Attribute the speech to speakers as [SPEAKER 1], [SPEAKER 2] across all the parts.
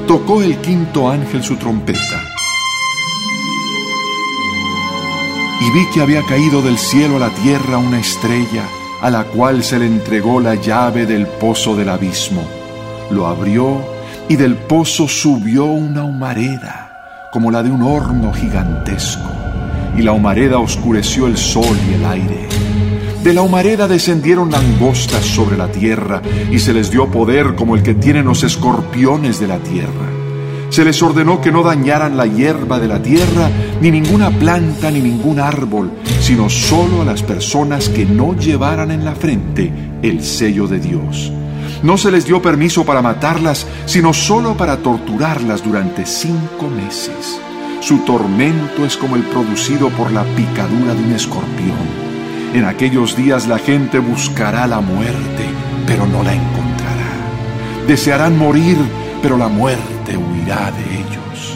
[SPEAKER 1] Tocó el quinto ángel su trompeta, y vi que había caído del cielo a la tierra una estrella, a la cual se le entregó la llave del pozo del abismo. Lo abrió, y del pozo subió una humareda, como la de un horno gigantesco, y la humareda oscureció el sol y el aire. De la humareda descendieron langostas sobre la tierra, y se les dio poder como el que tienen los escorpiones de la tierra. Se les ordenó que no dañaran la hierba de la tierra, ni ninguna planta, ni ningún árbol, sino solo a las personas que no llevaran en la frente el sello de Dios. No se les dio permiso para matarlas, sino solo para torturarlas durante 5 meses. Su tormento es como el producido por la picadura de un escorpión. En aquellos días la gente buscará la muerte, pero no la encontrará. Desearán morir, pero la muerte huirá de ellos.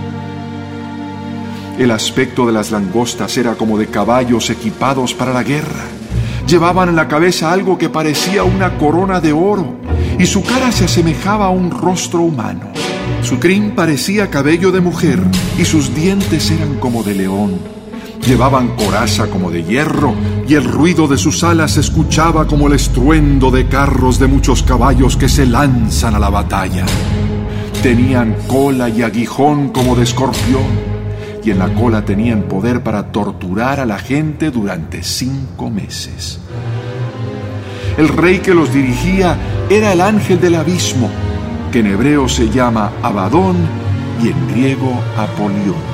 [SPEAKER 1] El aspecto de las langostas era como de caballos equipados para la guerra. Llevaban en la cabeza algo que parecía una corona de oro, y su cara se asemejaba a un rostro humano. Su crin parecía cabello de mujer, y sus dientes eran como de león. Llevaban coraza como de hierro, y el ruido de sus alas se escuchaba como el estruendo de carros de muchos caballos que se lanzan a la batalla. Tenían cola y aguijón como de escorpión, y en la cola tenían poder para torturar a la gente durante 5 meses. El rey que los dirigía era el ángel del abismo, que en hebreo se llama Abadón y en griego Apolión.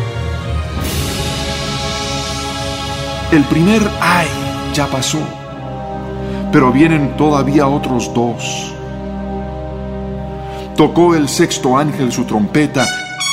[SPEAKER 1] El primer ay ya pasó, pero vienen todavía otros 2. Tocó el sexto ángel su trompeta,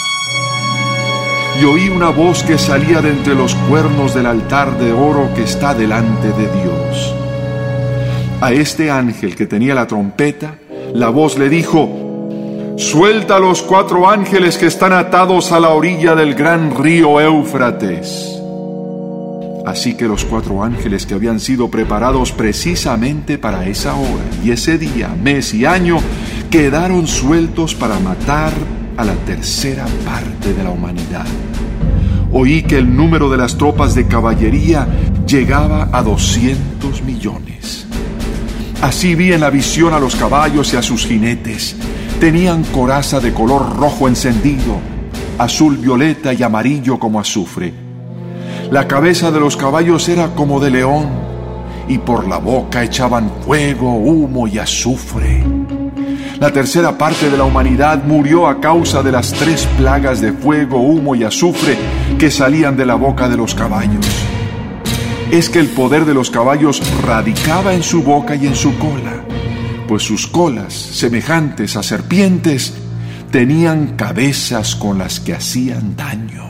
[SPEAKER 1] y oí una voz que salía de entre los cuernos del altar de oro que está delante de Dios. A este ángel que tenía la trompeta, la voz le dijo: «Suelta a los 4 ángeles que están atados a la orilla del gran río Éufrates». Así que los 4 ángeles que habían sido preparados precisamente para esa hora y ese día, mes y año, quedaron sueltos para matar a la tercera parte de la humanidad. Oí que el número de las tropas de caballería llegaba a 200 millones. Así vi en la visión a los caballos y a sus jinetes. Tenían coraza de color rojo encendido, azul, violeta y amarillo como azufre. La cabeza de los caballos era como de león, y por la boca echaban fuego, humo y azufre. La tercera parte de la humanidad murió a causa de las 3 plagas de fuego, humo y azufre que salían de la boca de los caballos. Es que el poder de los caballos radicaba en su boca y en su cola, pues sus colas, semejantes a serpientes, tenían cabezas con las que hacían daño.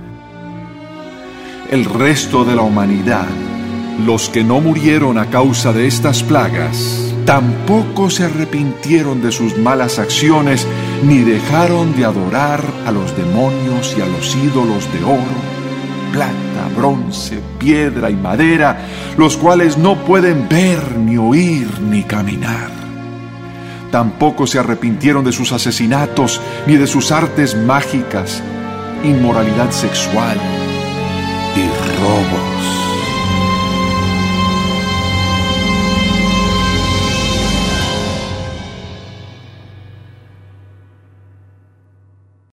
[SPEAKER 1] El resto de la humanidad, los que no murieron a causa de estas plagas, tampoco se arrepintieron de sus malas acciones, ni dejaron de adorar a los demonios y a los ídolos de oro, plata, bronce, piedra y madera, los cuales no pueden ver, ni oír, ni caminar. Tampoco se arrepintieron de sus asesinatos, ni de sus artes mágicas, inmoralidad sexual y robo.